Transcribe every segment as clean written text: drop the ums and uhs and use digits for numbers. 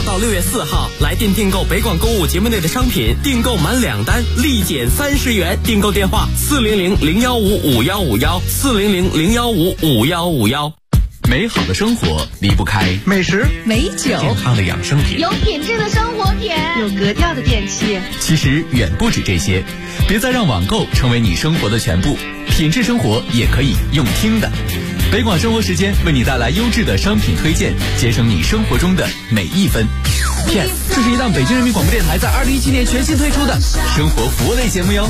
到6月4号，来电订购北广购物节目内的商品，订购满2单立减30元。订购电话400-015-5151，400-015-5151。 美好的生活离不开美食、 美酒、 健康的养生品， 有品质的生活品， 有格调的电器。 其实远不止这些，别再让网购成为你生活的全部，品质生活也可以用听的。北广生活时间为你带来优质的商品推荐，节省你生活中的每一分。Yes， 这是一档北京人民广播电台在2017年全新推出的生活服务类节目哟。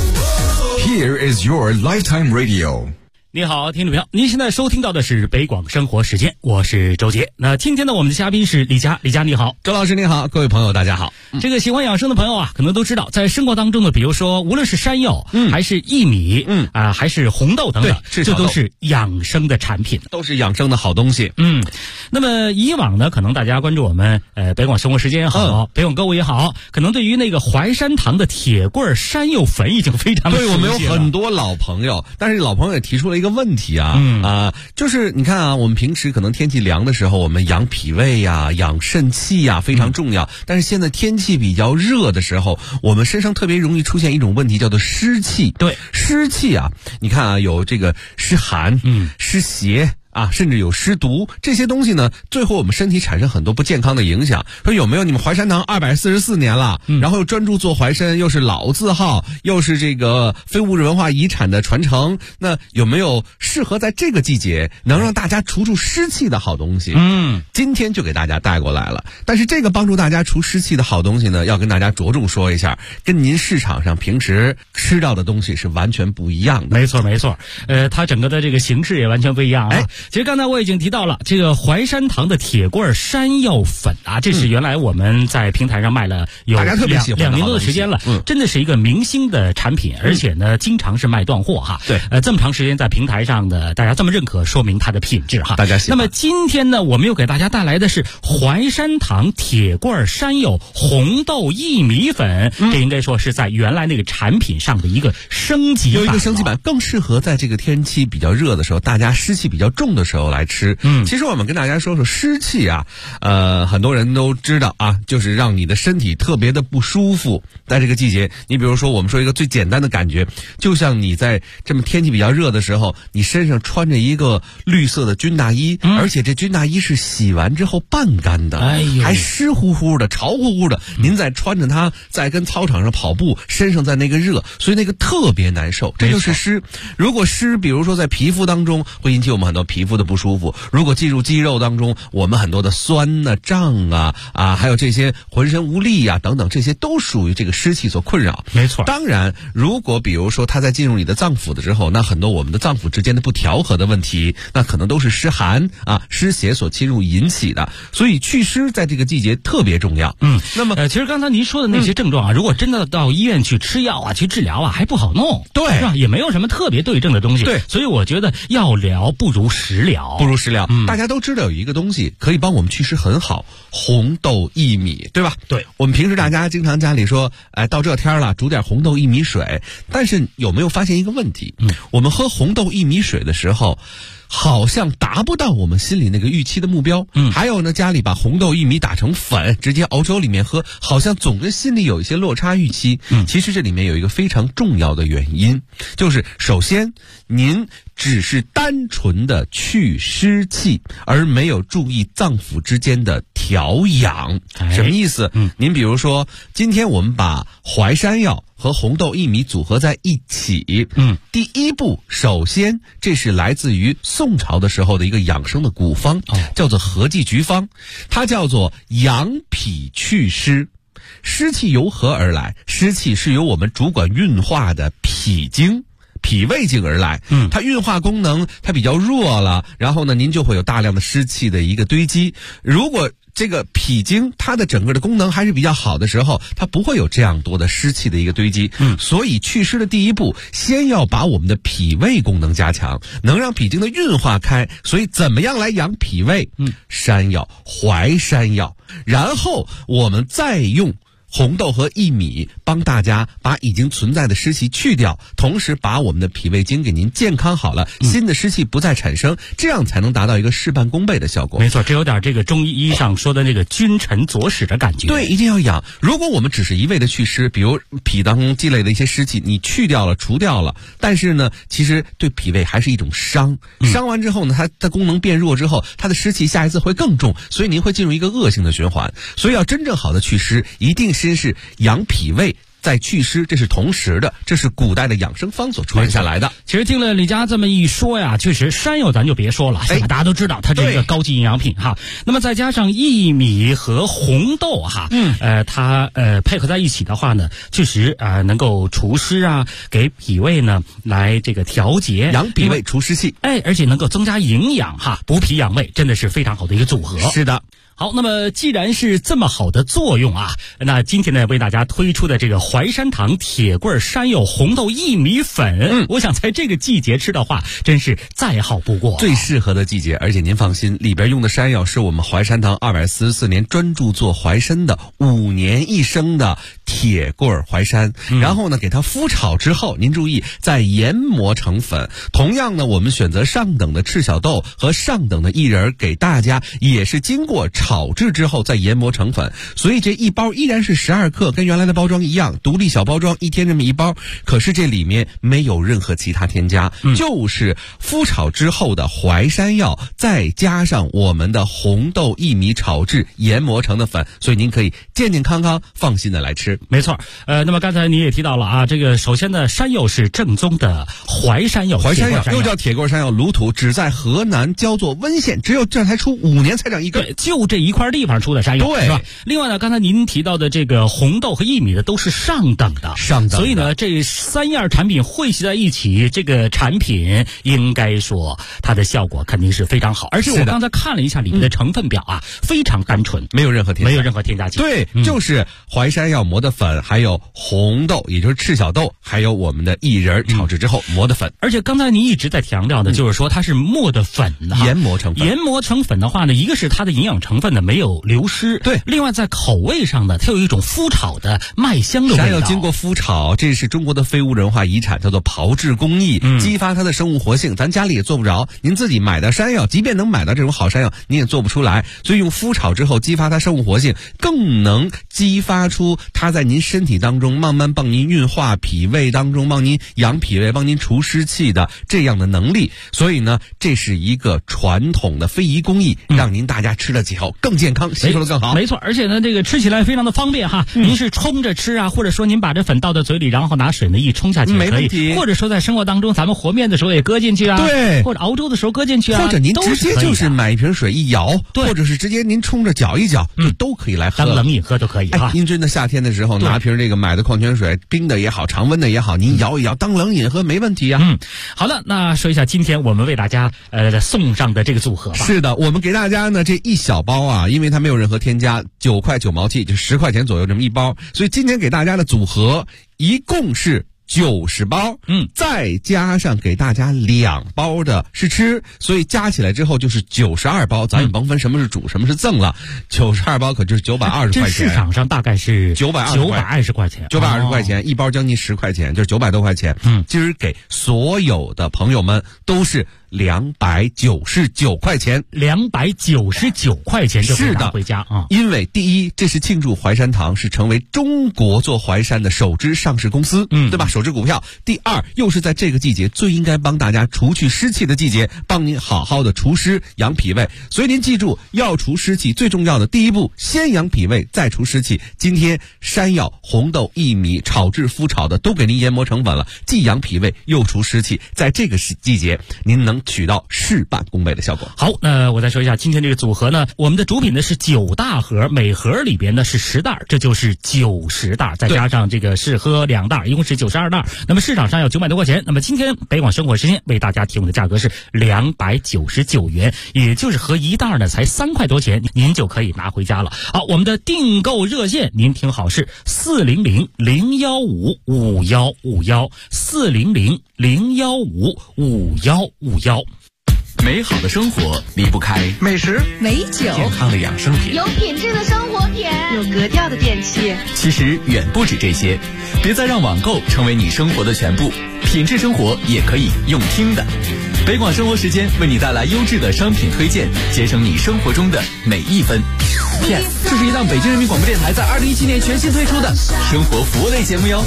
Here is your lifetime radio。 你好，听众朋友，您现在收听到的是北广生活时间，我是周杰。那今天呢，我们的嘉宾是李佳，李佳你好。 周老师你好，各位朋友大家好。 这个喜欢养生的朋友啊，可能都知道，在生活当中呢，比如说无论是山药，还是薏米，还是红豆等等，这都是养生的产品， 都是养生的好东西。 那么以往呢，可能大家关注我们北广生活时间也好，北广购物也好，可能对于那个淮山堂的铁棍山药粉已经非常的熟悉了。 对，我们有很多老朋友，但是老朋友也提出了一个问题啊，就是你看啊，我们平时可能天气凉的时候，我们养脾胃呀、养肾气呀非常重要。但是现在天气比较热的时候，我们身上特别容易出现一种问题，叫做湿气。对，湿气啊，你看啊，有这个湿寒、湿邪。甚至有湿毒，这些东西呢，最后我们身体产生很多不健康的影响。说有没有你们淮山堂244年了，然后又专注做淮参，又是老字号，又是这个非物质文化遗产的传承，那有没有适合在这个季节能让大家除湿气的好东西？今天就给大家带过来了。但是这个帮助大家除湿气的好东西呢，要跟大家着重说一下，跟您市场上平时吃到的东西是完全不一样的。 没错没错，它整个的这个形式也完全不一样啊。其实刚才我已经提到了这个淮山堂的铁棍山药粉啊，这是原来我们在平台上卖了有2年多的时间了，真的是一个明星的产品，而且呢经常是卖断货哈。对，这么长时间在平台上的大家这么认可，说明它的品质哈。大家喜欢。那么今天呢，我们又给大家带来的是淮山堂铁棍山药红豆薏米粉，这应该说是在原来那个产品上的一个升级版， 有一个升级版，更适合在这个天气比较热的时候，大家湿气比较重的时候来吃。其实我们跟大家说说湿气啊，很多人都知道啊，就是让你的身体特别的不舒服。在这个季节，你比如说我们说一个最简单的感觉，就像你在这么天气比较热的时候，你身上穿着一个绿色的军大衣，而且这军大衣是洗完之后半干的，还湿乎乎的、潮乎乎的，您再穿着它在跟操场上跑步，身上在那个热，所以那个特别难受，这就是湿。如果湿比如说在皮肤当中，会引起我们很多皮肤的不舒服，如果进入肌肉当中，我们很多的酸啊、胀啊，还有这些浑身无力啊等等，这些都属于这个湿气所困扰。没错。当然，如果比如说它在进入你的脏腑的之后，那很多我们的脏腑之间的不调和的问题，那可能都是湿寒湿邪所侵入引起的。所以祛湿在这个季节特别重要。那么其实刚才您说的那些症状啊，如果真的到医院去吃药啊、去治疗啊，还不好弄。对，是吧？也没有什么特别对症的东西。对，所以我觉得药疗不如食疗。大家都知道有一个东西可以帮我们祛湿很好，红豆薏米，对吧？对，我们平时大家经常家里说，到这天了煮点红豆薏米水，但是有没有发现一个问题？我们喝红豆薏米水的时候，好像达不到我们心里那个预期的目标。还有呢，家里把红豆薏米打成粉，直接熬粥里面喝，好像总跟心里有一些落差预期。其实这里面有一个非常重要的原因，就是首先您只是单纯的去湿气，而没有注意脏腑之间的调养。什么意思？您比如说，今天我们把淮山药和红豆薏米组合在一起。第一步，首先这是来自于宋朝的时候的一个养生的古方，叫做合剂局方，它叫做养脾祛湿。湿气由何而来？湿气是由我们主管运化的脾经、脾胃经而来。它运化功能它比较弱了，然后呢您就会有大量的湿气的一个堆积。如果这个脾经它的整个的功能还是比较好的时候，它不会有这样多的湿气的一个堆积。所以祛湿的第一步，先要把我们的脾胃功能加强，能让脾经的运化开。所以怎么样来养脾胃？山药、淮山药，然后我们再用红豆和薏米帮大家把已经存在的湿气去掉，同时把我们的脾胃经给您健康好了，新的湿气不再产生，这样才能达到一个事半功倍的效果。 没错，这有点这个中医上说的那个君臣佐使的感觉。 对，一定要养。如果我们只是一味的祛湿，比如脾当中积累的一些湿气你去掉了除掉了，但是呢其实对脾胃还是一种伤，伤完之后呢它的功能变弱之后，它的湿气下一次会更重，所以您会进入一个恶性的循环。所以要真正好的祛湿，一定先是养脾胃在祛湿，这是同时的，这是古代的养生方所传下来的。 其实听了李佳这么一说呀，确实山药咱就别说了，大家都知道它是一个高级营养品哈。那么再加上薏米和红豆哈，它配合在一起的话呢，确实能够除湿啊，给脾胃呢来这个调节， 养脾胃除湿气， 而且能够增加营养哈，补脾养胃，真的是非常好的一个组合。 是的。 好，那么既然是这么好的作用啊，那今天呢为大家推出的这个淮山堂铁棍山药红豆薏米粉，我想在这个季节吃的话，真是再好不过， 最适合的季节。而且您放心，里边用的山药是我们淮山堂244年专注做淮参的5年1升的铁棍淮山，然后呢给它麸炒之后，您注意再研磨成粉。同样呢，我们选择上等的赤小豆和上等的薏仁，给大家也是经过炒制之后再研磨成粉，所以这一包依然是12克，跟原来的包装一样，独立小包装，1天这么一包。可是这里面没有任何其他添加，就是麸炒之后的淮山药，再加上我们的红豆薏米炒制研磨成的粉，所以您可以健健康康放心的来吃。 没错，那么刚才你也提到了啊，这个首先呢，山药是正宗的淮山药， 淮山药又叫铁棍山药，鲁土，只在河南焦作温县，只有这才出5年才长一根， 对，就这一块地方出的山药， 对， 是吧？另外呢，刚才您提到的这个红豆和薏米的都是上等的，所以呢，这3样产品汇集在一起，这个产品应该说它的效果肯定是非常好。而且我刚才看了一下里面的成分表啊，非常单纯， 没有任何添加剂。 对， 就是淮山药磨的粉，还有红豆，也就是赤小豆，还有我们的薏仁炒制之后磨的粉。 而且刚才您一直在强调的就是说它是磨的粉， 研磨成粉。 研磨成粉的话呢，一个是它的营养成分呢没有流失， 对。 另外在口味上呢，它有一种麸炒的麦香的味道。 山药经过麸炒，这是中国的非物质文化遗产，叫做炮制工艺，激发它的生物活性。咱家里也做不着，您自己买的山药，即便能买到这种好山药，你也做不出来。所以用麸炒之后，激发它生物活性，更能激发出它在您身体当中慢慢帮您运化脾胃当中，帮您养脾胃，帮您除湿气的这样的能力。所以呢，这是一个传统的非遗工艺，让您大家吃了几口更健康，吸收的更好。 没错，而且呢，这个吃起来非常的方便哈。您是冲着吃啊，或者说您把这粉倒到嘴里，然后拿水呢一冲下去也可以，或者说在生活当中咱们和面的时候也搁进去啊， 对， 或者熬粥的时候搁进去啊， 或者您直接就是买一瓶水一摇，或者是直接您冲着搅一搅，都可以来喝， 当冷饮喝都可以哈。 您真的夏天的时候拿瓶这个买的矿泉水，冰的也好，常温的也好，您摇一摇当冷饮喝没问题啊。 好了，那说一下今天我们为大家送上的这个组合吧。 是的，我们给大家呢这一小包啊，因为它没有任何添加，9块9毛7，就10块钱左右这么一包，所以今天给大家的组合一共是90包，再加上给大家2包的试吃，所以加起来之后就是92包，咱也甭分什么是主什么是赠了，92包可就是920块钱。 这市场上大概是 920 块钱 ，920块钱一包，将近10块钱，就是900多块钱。今儿给所有的朋友们都是299块钱 ，299块钱就可以拿回家啊！ 因为第一，这是庆祝淮山堂是成为中国做淮山的首支上市公司，对吧？首支股票。第二，又是在这个季节最应该帮大家除去湿气的季节，帮您好好的除湿养脾胃。所以您记住，要除湿气最重要的第一步，先养脾胃，再除湿气。今天山药、红豆、薏米炒制麸炒的都给您研磨成粉了，既养脾胃又除湿气，在这个季节您能取到事半功倍的效果。 好，我再说一下今天这个组合呢，我们的主品呢是9大盒，每盒里边呢是10袋，这就是90袋，再加上这个试喝2袋，一共是92袋。那么市场上要900多块钱，那么今天北广生活时间为大家提供的价格是299元，也就是合一袋呢才3块多钱，您就可以拿回家了。好，我们的订购热线您听好是400-015-5151，400-015-5151。 美好的生活离不开美食、 美酒、 健康的养生品， 有品质的生活品， 有格调的电器。 其实远不止这些，别再让网购成为你生活的全部，品质生活也可以用听的。北广生活时间为你带来优质的商品推荐，节省你生活中的每一分。 Yes， 这是一档北京人民广播电台在2017年全新推出的生活服务类节目哟。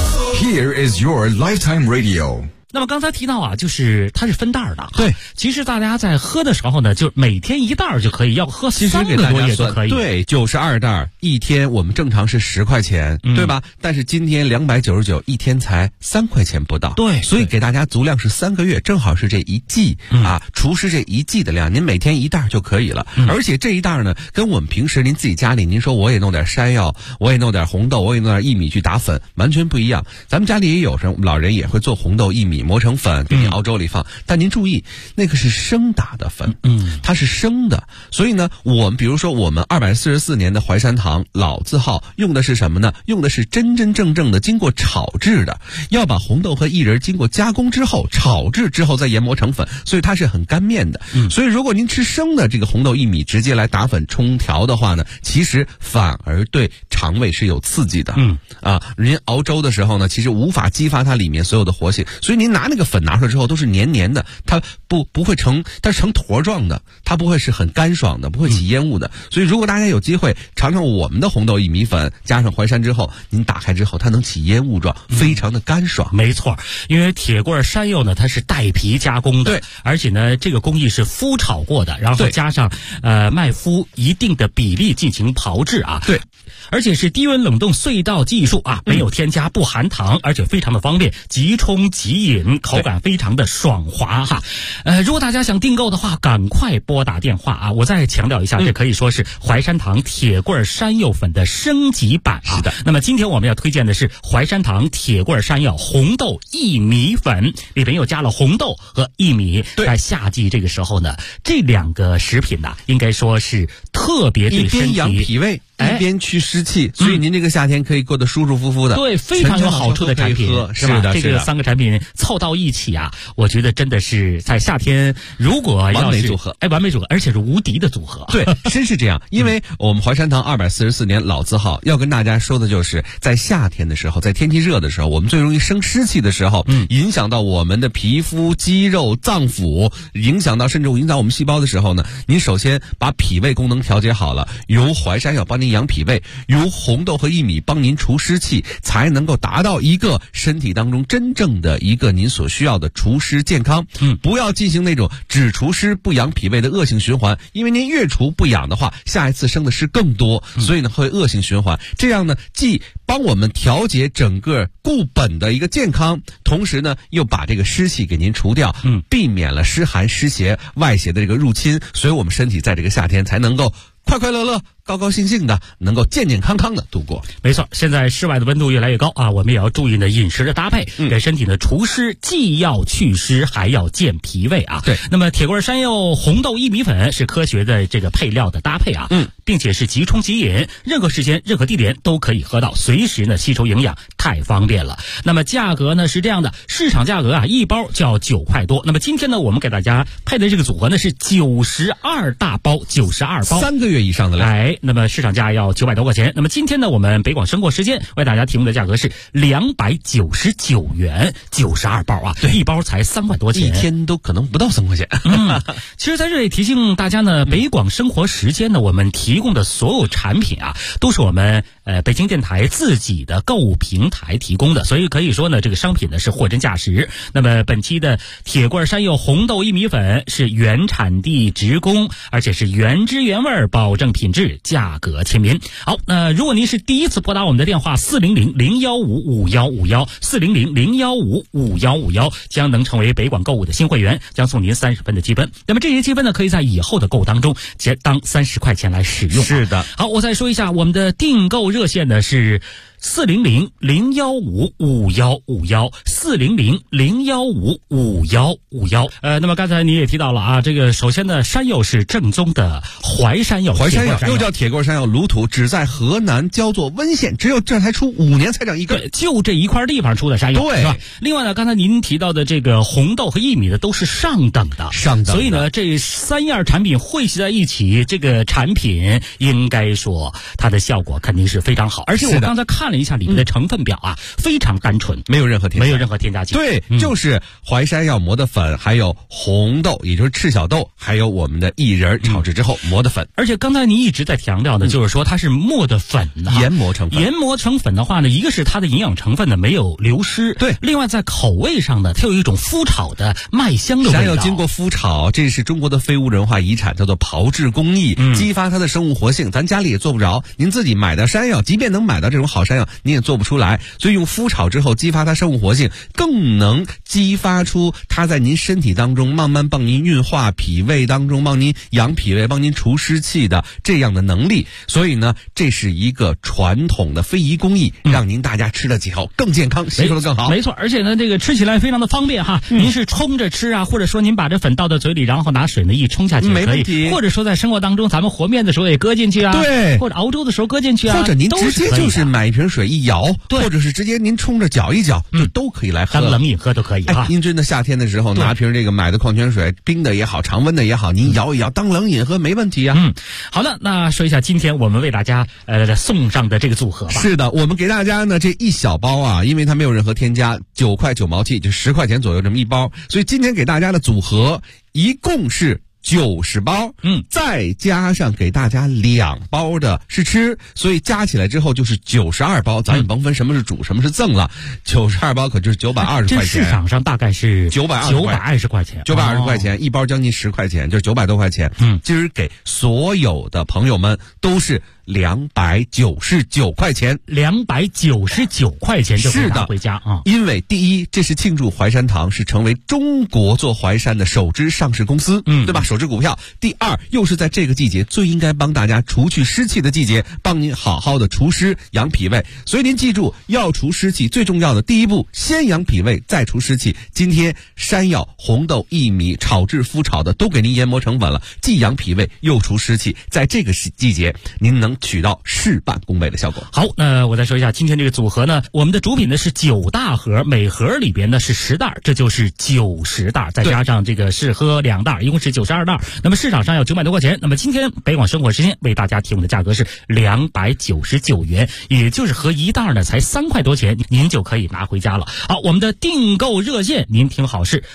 Here is your lifetime radio。 那么刚才提到啊，就是它是分袋的。 对， 其实大家在喝的时候呢，就每天一袋就可以，要喝3个多月都可以。 对，92袋一天，我们正常是10块钱，对吧？但是今天299一天才3块钱不到。 对， 所以给大家足量是3个月，正好是这一季啊，厨师这一季的量，您每天一袋就可以了。而且这一袋呢，跟我们平时您自己家里，您说我也弄点山药，我也弄点红豆，我也弄点薏米去打粉，完全不一样。咱们家里也有人，老人也会做红豆薏米磨成粉，给你熬粥里放。但您注意，那个是生打的粉，它是生的。所以呢，我们比如说我们244年的淮山堂老字号用的是什么呢？用的是真真正正的经过炒制的，要把红豆和薏仁经过加工之后，炒制之后再研磨成粉，所以它是很干面的。所以如果您吃生的这个红豆薏米直接来打粉冲调的话呢，其实反而对肠胃是有刺激的。您熬粥的时候呢，其实无法激发它里面所有的活性，所以您拿那个粉拿出来之后都是黏黏的，它不会它是成坨状的，它不会是很干爽的，不会起烟雾的。所以如果大家有机会尝尝我们的红豆薏米粉加上淮山之后，您打开之后它能起烟雾状，非常的干爽。 没错，因为铁棍山药呢，它是带皮加工的， 对， 而且呢这个工艺是麸炒过的，然后加上麦麸一定的比例进行炮制啊。 对， 而且是低温冷冻隧道技术啊，没有添加，不含糖，而且非常的方便，即冲即饮，口感非常的爽滑哈。如果大家想订购的话，赶快拨打电话啊！我再强调一下，这可以说是淮山堂铁棍山药粉的升级版啊。 是的。 那么今天我们要推荐的是淮山堂铁棍山药红豆薏米粉，里边又加了红豆和薏米。在夏季这个时候呢，这2个食品呢，应该说是特别对身体一边养脾胃，一边去湿气，所以您这个夏天可以过得舒舒服服的。 对，非常有好处的产品， 是吧？ 这个3个产品凑到一起啊，我觉得真的是在夏天，如果要是完美组合， 完美组合，而且是无敌的组合。 对，真是这样。因为我们淮山堂244年老字号，要跟大家说的就是在夏天的时候，在天气热的时候，我们最容易生湿气的时候，影响到我们的皮肤、肌肉、脏腑，影响到甚至影响我们细胞的时候呢，您首先把脾胃功能调节好了，由淮山药帮您养脾胃，由红豆和薏米帮您除湿气，才能够达到一个身体当中真正的一个您所需要的除湿健康。不要进行那种只除湿不养脾胃的恶性循环，因为您越除不养的话，下一次生的湿更多，所以呢会恶性循环。这样呢，既帮我们调节整个固本的一个健康，同时呢又把这个湿气给您除掉，避免了湿寒湿邪外邪的这个入侵，所以我们身体在这个夏天才能够快快乐乐、高高兴兴的，能够健健康康的度过。 没错，现在室外的温度越来越高啊，我们也要注意呢饮食的搭配，给身体的除湿，既要祛湿，还要健脾胃啊。 对， 那么铁棍山药红豆薏米粉是科学的这个配料的搭配啊，并且是即冲即饮，任何时间、任何地点都可以喝到，随时呢吸收营养，太方便了。那么价格呢是这样的，市场价格啊一包就要9块多，那么今天呢我们给大家配的这个组合呢是92大包，92包 ，3个月以上的量。 那么市场价要900多块钱。那么今天呢，我们北广生活时间为大家提供的价格是299元，92包啊，对，一包才3块多钱， 一天都可能不到3块钱。 其实在这里提醒大家呢，北广生活时间呢，我们提供的所有产品啊，都是我们北京电台自己的购物平台提供的，所以可以说呢，这个商品呢是货真价实。那么本期的铁棍山药红豆薏米粉是原产地直供，而且是原汁原味，保证品质，价格亲民。好，如果您是第一次拨打我们的电话400-015-5151，400-015-5151，将能成为北广购物的新会员，将送您30分的积分。那么这些积分呢，可以在以后的购物当中当30块钱来使用。 是的。 好，我再说一下我们的订购热线呢是 400-015-5151，400-015-5151。那么刚才你也提到了啊，这个首先呢，山药是正宗的淮山药， 淮山药又叫铁棍山药，鲁土，只在河南焦作温县，只有这才出5年才长一根， 对，就这一块地方出的山药， 对， 是吧？另外呢，刚才您提到的这个红豆和薏米的都是上等的，所以呢，这3样产品汇集在一起，这个产品应该说它的效果肯定是非常好。而且我刚才看了一下里面的成分表啊，非常单纯， 没有任何添加剂。 对，就是淮山药磨的粉，还有红豆，也就是赤小豆，还有我们的薏仁炒制之后磨的粉。 而且刚才您一直在强调的就是说它是磨的粉的， 研磨成粉。 研磨成粉的话呢，一个是它的营养成分呢没有流失， 对。 另外在口味上呢，它有一种麸炒的麦香的味道。 山药经过麸炒，这是中国的非物质文化遗产，叫做炮制工艺，激发它的生物活性。咱家里也做不着，您自己买的山药，即便能买到这种好山药，你也做不出来。所以用麸炒之后，激发它生物活性，更能激发出它在您身体当中慢慢帮您运化脾胃当中，帮您养脾胃，帮您除湿气的这样的能力。所以呢，这是一个传统的非遗工艺，让您大家吃得起后更健康，吸收得更好。 没错，而且呢，这个吃起来非常的方便哈。您是冲着吃啊，或者说您把这粉倒到嘴里，然后拿水呢一冲下去也可以，或者说在生活当中咱们和面的时候也搁进去啊， 对， 或者熬粥的时候搁进去啊， 或者您直接就是买一瓶水一摇，或者是直接您冲着搅一搅，就都可以来喝， 当冷饮喝都可以啊。 您真的夏天的时候拿瓶这个买的矿泉水，冰的也好，常温的也好，您摇一摇当冷饮喝没问题啊。 好了，那说一下今天我们为大家送上的这个组合吧。 是的，我们给大家呢这一小包啊，因为它没有任何添加，9块9毛7，就10块钱左右这么一包，所以今天给大家的组合一共是90包，再加上给大家2包的试吃，所以加起来之后就是92包。咱也甭分什么是主什么是赠了，92包可就是920块钱。 这市场上大概是 920 块钱 ，920块钱一包，将近10块钱，就是900多块钱。今儿给所有的朋友们都是299块钱 ，299块钱就可以拿回家啊！ 因为第一，这是庆祝淮山堂是成为中国做淮山的首支上市公司，对吧？首支股票。第二，又是在这个季节最应该帮大家除去湿气的季节，帮您好好的除湿养脾胃。所以您记住，要除湿气最重要的第一步，先养脾胃再除湿气。今天山药、红豆、薏米炒制麸炒的都给您研磨成粉了，既养脾胃又除湿气，在这个季节您能取到事半功倍的效果。 好，我再说一下今天这个组合呢，我们的主品呢是9大盒，每盒里边呢是10袋，这就是90袋，再加上这个试喝2袋，一共是92袋。那么市场上要900多块钱，那么今天北广生活时间为大家提供的价格是299元，也就是合一袋呢才3块多钱，您就可以拿回家了。好，我们的订购热线您听好是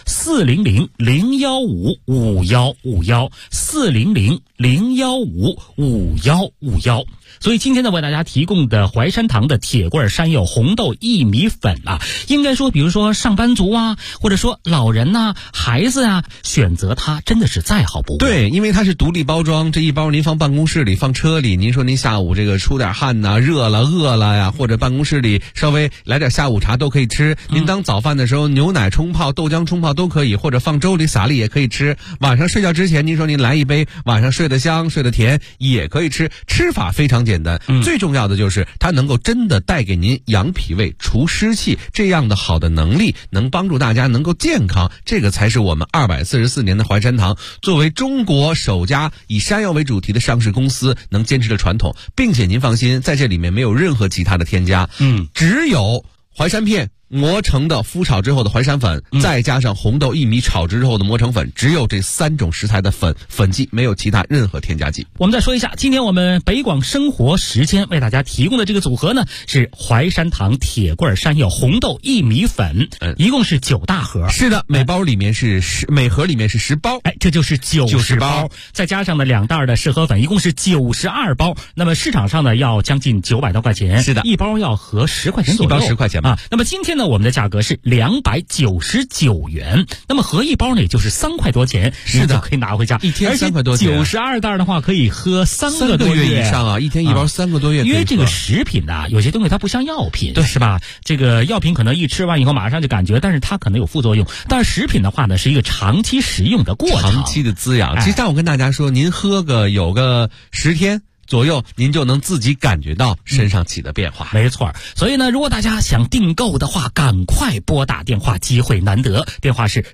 400-015-5151，400-015-5151。所以今天呢，为大家提供的淮山堂的铁棍山药红豆薏米粉啊，应该说比如说上班族啊，或者说老人呐、孩子啊，选择它真的是再好不过。 对，因为它是独立包装，这一包您放办公室里，放车里，您说您下午这个出点汗呐、热了饿了呀，或者办公室里稍微来点下午茶都可以吃。您当早饭的时候牛奶冲泡、豆浆冲泡都可以，或者放粥里撒粒也可以吃。晚上睡觉之前您说您来一杯，晚上睡得香睡得甜也可以吃。吃法非常简单，最重要的就是它能够真的带给您养脾胃除湿气这样的好的能力，能帮助大家能够健康，这个才是我们244年的淮山堂作为中国首家以山药为主题的上市公司能坚持的传统。并且您放心，在这里面没有任何其他的添加，只有淮山片磨成的麸炒之后的淮山粉，再加上红豆薏米炒制之后的磨成粉，只有这3种食材的粉剂，没有其他任何添加剂。 我们再说一下，今天我们北广生活时间为大家提供的这个组合呢，是淮山堂铁棍山药红豆薏米粉，一共是9大盒。 是的，每盒里面是10包， 这就是90包，再加上呢2袋的试喝粉，一共是92包。那么市场上呢要将近900多块钱，是的，一包要合10块钱左右， 一包10块钱吧。 那么今天呢，我们的价格是299元，那么合一包呢也就是3块多钱，是的，可以拿回家， 一天3块多钱。 92袋的话可以喝3个多月以上啊，一天一包3个多月。 因为这个食品呐，有些东西它不像药品，对，是吧？这个药品可能一吃完以后马上就感觉，但是它可能有副作用。但是食品的话呢，是一个长期食用的过程， 长期的滋养。其实但我跟大家说，您喝个有个10天。 左右，您就能自己感觉到身上起的变化。 没错，所以呢，如果大家想订购的话，赶快拨打电话，机会难得。电话是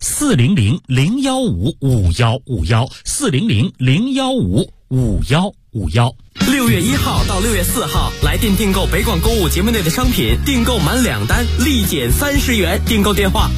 400-015-5151，400-015-5151。 6月1号到6月4号，来电订购北广购物节目内的商品，订购满2单立减30元。订购电话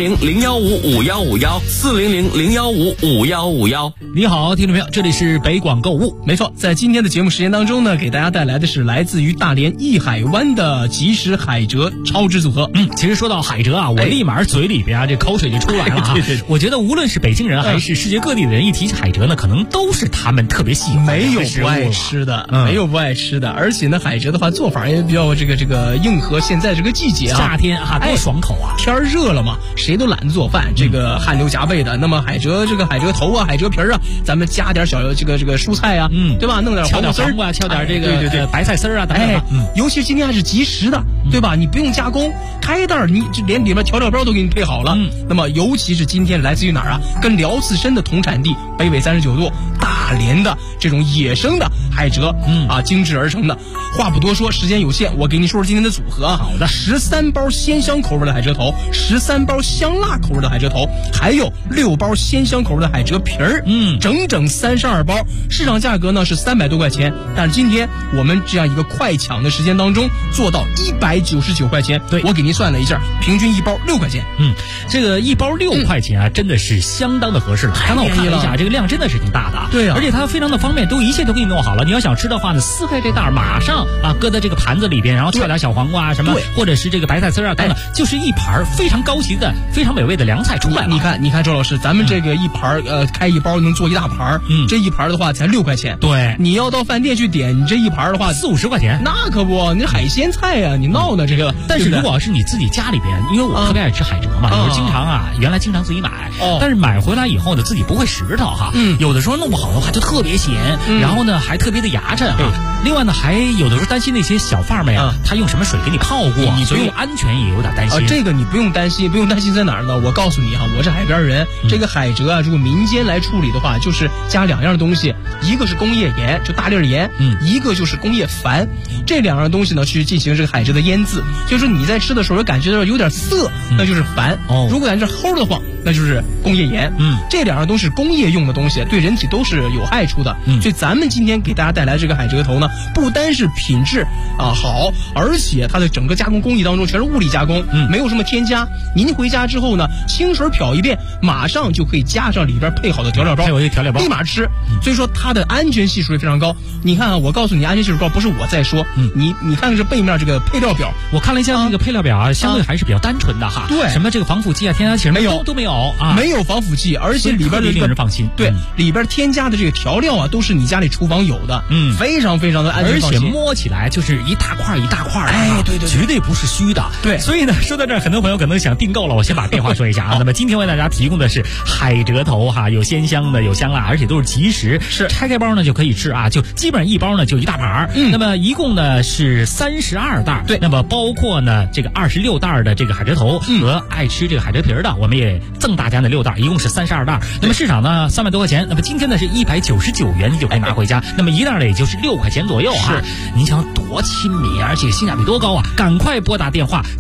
400-015-5151，400-015-5151。 你好，听众朋友，这里是北广购物。 没错，在今天的节目时间当中呢，给大家带来的是来自于大连艺海湾的即食海蜇超值组合。 其实说到海蜇啊，我立马嘴里边这口水就出来了啊。对，我觉得无论是北京人还是世界各地的人，一提起海蜇呢，可能都是他们特别喜欢的没有不爱吃的，没有不爱吃的。而且呢，海蜇的话做法也比较这个应和现在这个季节啊， 夏天啊多爽口啊， 天热了嘛，谁都懒得做饭，这个汗流浃背的。那么海蜇海蜇头啊，海蜇皮啊，咱们加点小这个蔬菜啊，对吧？弄点敲点黄瓜，敲点这个白菜丝啊等等。 尤其今天还是即食的，对吧？你不用加工，开袋你连里面调料包都给你配好了。那么尤其是今天来自于哪儿啊？跟辽自身的同产地北纬39度大连的这种野生的海蜇，精制而成的。话不多说，时间有限，我给你说说今天的组合啊。 好的 ，13包鲜香口味的海蜇头，13包香辣口味的海蜇头，还有6包鲜香口味的海蜇皮儿，整整32包。市场价格呢是300多块钱，但是今天我们这样一个快抢的时间当中，做到199块钱。 对， 我给您算了一下，平均一包6块钱。 这个一包6块钱啊，真的是相当的合适了。刚才我看了一下，这个量真的是挺大的。 对啊， 而且它非常的方便，一切都给你弄好了。你要想吃的话呢，撕开这袋马上搁在这个盘子里边，然后敲点小黄瓜啊什么，或者是这个白菜丝啊等等，就是一盘非常高级的、非常美味的凉菜出来了。 你看周老师，咱们这个一盘开一包能做一大盘，这一盘的话才6块钱。 对， 你要到饭店去点，你这一盘的话 40-50块钱， 那可不，你海鲜菜呀，你闹呢这个。 但是如果要是你自己家里边，因为我特别爱吃海蜇嘛，有时候原来经常自己买，但是买回来以后呢，自己不会拾掇哈，有的时候弄不好的话就特别咸，然后呢还特别的牙碜啊。另外呢，还有的时候担心那些小贩们呀，他用什么水给你泡过，所以安全也有点担心。 这个你不用担心，在哪儿呢？我告诉你哈，我是海边人，这个海蜇啊，如果民间来处理的话，就是加2样东西，一个是工业盐，就大粒盐，一个就是工业矾，这2样东西呢去进行这个海蜇的腌制。就是你在吃的时候感觉到有点涩，那就是矾；如果感觉齁的慌，那就是工业盐。这2样都是工业用的东西，对人体都是有害处的。所以咱们今天给大家带来这个海蜇头呢，不单是品质好，而且它的整个加工工艺当中全是物理加工，没有什么添加。您回家之后呢，清水漂一遍，马上就可以加上里边配好的调料包，立马吃。所以说它的安全系数也非常高。你看我告诉你安全系数高，不是我在说，你看看这背面这个配料表， 我看了一下这个配料表相对还是比较单纯的哈。 对， 什么这个防腐剂添加剂都没有没有防腐剂，而且里边的令人放心。 对，里边添加的这个调料都是你家里厨房有的，非常非常的安全放心， 而且摸起来就是一大块一大块的， 对， 绝对不是虚的。 对， 所以呢，说到这儿，很多朋友可能想订购了，我先把电话说一下啊。那么今天为大家提供的是海蜇头有鲜香的，有香辣，而且都是即食，是拆开包呢就可以吃啊，就基本上一包呢就一大盘。那么一共呢是32袋， 对， 那么包括呢这个26袋的这个海蜇头和爱吃这个海蜇皮的，我们也赠大家的6袋，一共是32袋。那么市场呢300多块钱，那么今天呢是199元，你就可以拿回家。那么一袋呢也就是6块钱左右啊。您想多亲民，而且性价比多高啊！赶快拨打电话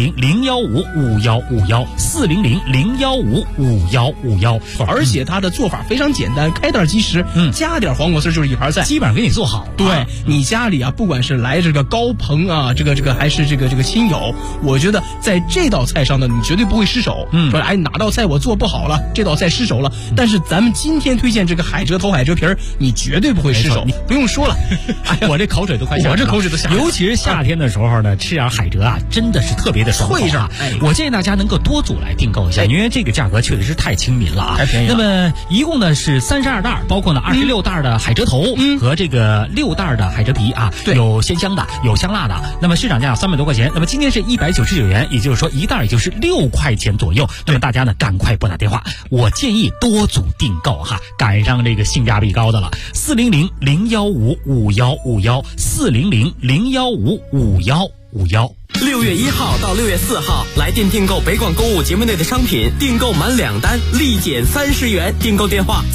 400-015-5151，400-015-5151。 而且它的做法非常简单，开袋即食，加点黄瓜丝就是一盘菜， 基本上给你做好了。 对，你家里不管是来这个高朋啊，这个还是这个亲友，我觉得在这道菜上呢，你绝对不会失手。说哪道菜我做不好了，这道菜失手了，但是咱们今天推荐这个海蜇头、海蜇皮儿，你绝对不会失手。你不用说了， 我这口水都快下来了， 我这口水都下来了。 尤其是夏天的时候呢，吃点海蜇真的是特别的爽口啊！我建议大家能够多组来订购一下，因为这个价格确实是太亲民了啊， 太便宜了。 那么一共呢是32袋，包括呢26袋的海蜇头和这个6袋的海蜇皮啊，有鲜香的，有香辣的。那么市场价300多块钱，那么今天是199元，也就是说一袋也就是6块钱左右。那么大家呢赶快拨打电话，我建议多组订购哈，赶上这个性价比高的了。400-015-5151，400-015-5151。 6月1号到6月4号，来电订购北广购物节目内的商品，订购满2单立减30元。订购电话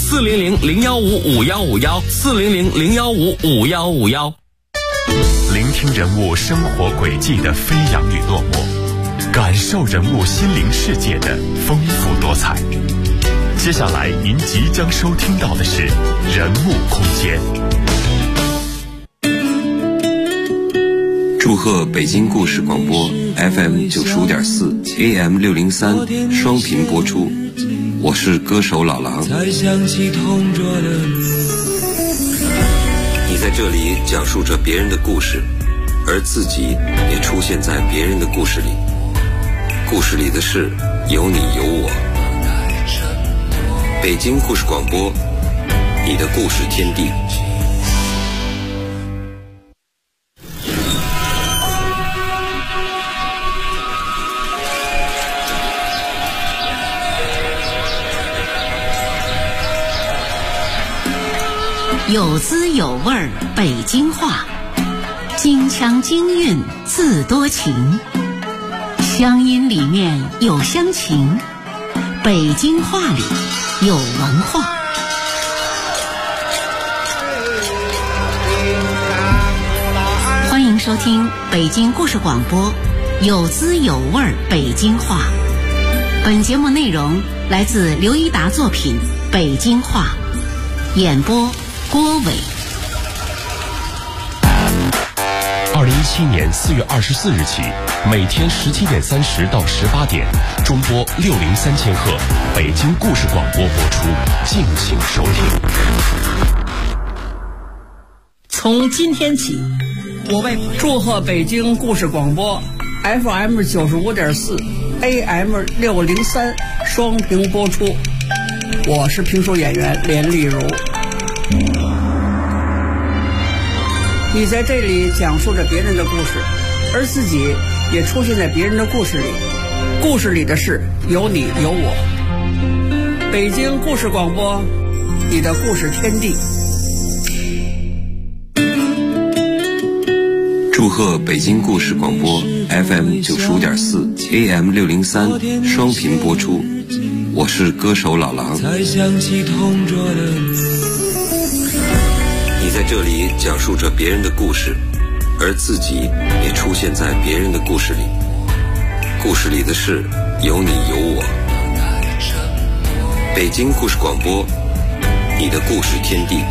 400-015-5151，400-015-5151。 聆听人物生活轨迹的飞扬与落寞，感受人物心灵世界的丰富多彩。接下来您即将收听到的是人物空间。 祝贺北京故事广播 FM 95.4 AM 603双频播出，我是歌手老狼。你在这里讲述着别人的故事，而自己也出现在别人的故事里，故事里的事有你有我。北京故事广播，你的故事天地。 有滋有味儿北京话，京腔京韵字多情，乡音里面有乡情，北京话里有文化。欢迎收听北京故事广播，有滋有味儿北京话。本节目内容来自刘一达作品《北京话》，演播郭伟。 2017年4月24日起，每天17点30到18点，中波603千赫，北京故事广播播出，敬请收听。 从今天起，我为祝贺北京故事广播 FM 95.4 AM 603双屏播出。我是评书演员连丽如。你在这里讲述着别人的故事，而自己也出现在别人的故事里，故事里的事有你有我。北京故事广播，你的故事天地。 祝贺北京故事广播 FM 95.4 AM 603双频播出，我是歌手老狼。你在这里讲述着别人的故事，而自己也出现在别人的故事里，故事里的事有你有我。北京故事广播，你的故事天地。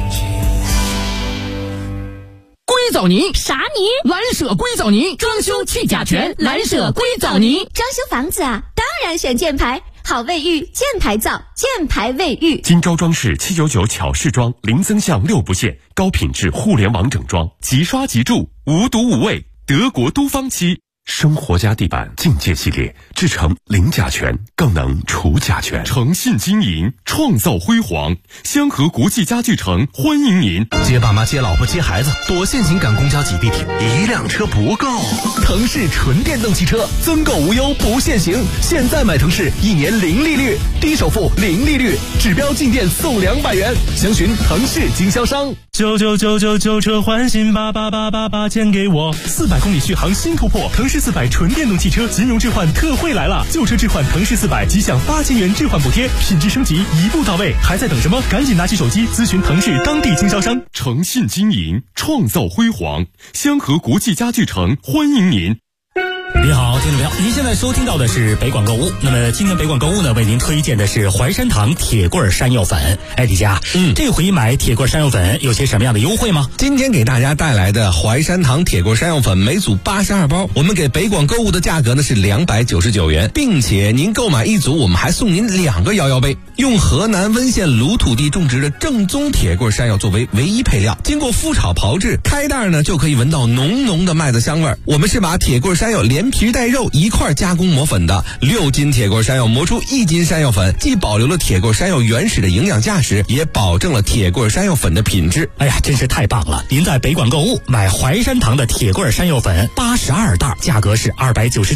硅藻泥啥泥？ 蓝舍硅藻泥，装修去甲醛，蓝舍硅藻泥。 装修房子啊，当然选箭牌，好卫浴，箭牌造，箭牌卫浴。 金招装饰799巧饰装，零增项6不限，高品质互联网整装，即刷即住，无毒无味，德国都芳漆。生活家地板境界系列制成零甲醛，更能除甲醛。诚信经营，创造辉煌。香河国际家具城欢迎您。 接爸妈、接老婆、接孩子，多限行赶公交挤地铁，一辆车不够。腾势纯电动汽车增购无忧不限行，现在买腾势1年0利率，低首付0利率，指标进店送200元。详询腾势经销商。 99999车换新88888钱给我。 400公里续航新突破，腾势400纯电动汽车金融置换特惠来了，旧车置换腾势400即享8000元置换补贴，品质升级一步到位，还在等什么？赶紧拿起手机咨询腾势当地经销商。 诚信经营，创造辉煌。香河国际家具城欢迎您。 你好，听众朋友，您现在收听到的是北广购物。那么今天北广购物呢，为您推荐的是淮山堂铁棍山药粉。哎，李佳，这回买铁棍山药粉有些什么样的优惠吗？ 今天给大家带来的淮山堂铁棍山药粉每组82包，我们给北广购物的价格呢是299元，并且您购买一组，我们还送您2个摇摇杯。用河南温县鲁土地种植的正宗铁棍山药作为唯一配料，经过麸炒炮制，开袋呢就可以闻到浓浓的麦子香味。我们是把铁棍山药连皮带肉一块加工磨粉的，6斤铁棍山药磨出1斤山药粉，既保留了铁棍山药原始的营养价值，也保证了铁棍山药粉的品质。 哎呀，真是太棒了！您在北广购物买淮山堂的铁棍山药粉82袋，价格是299。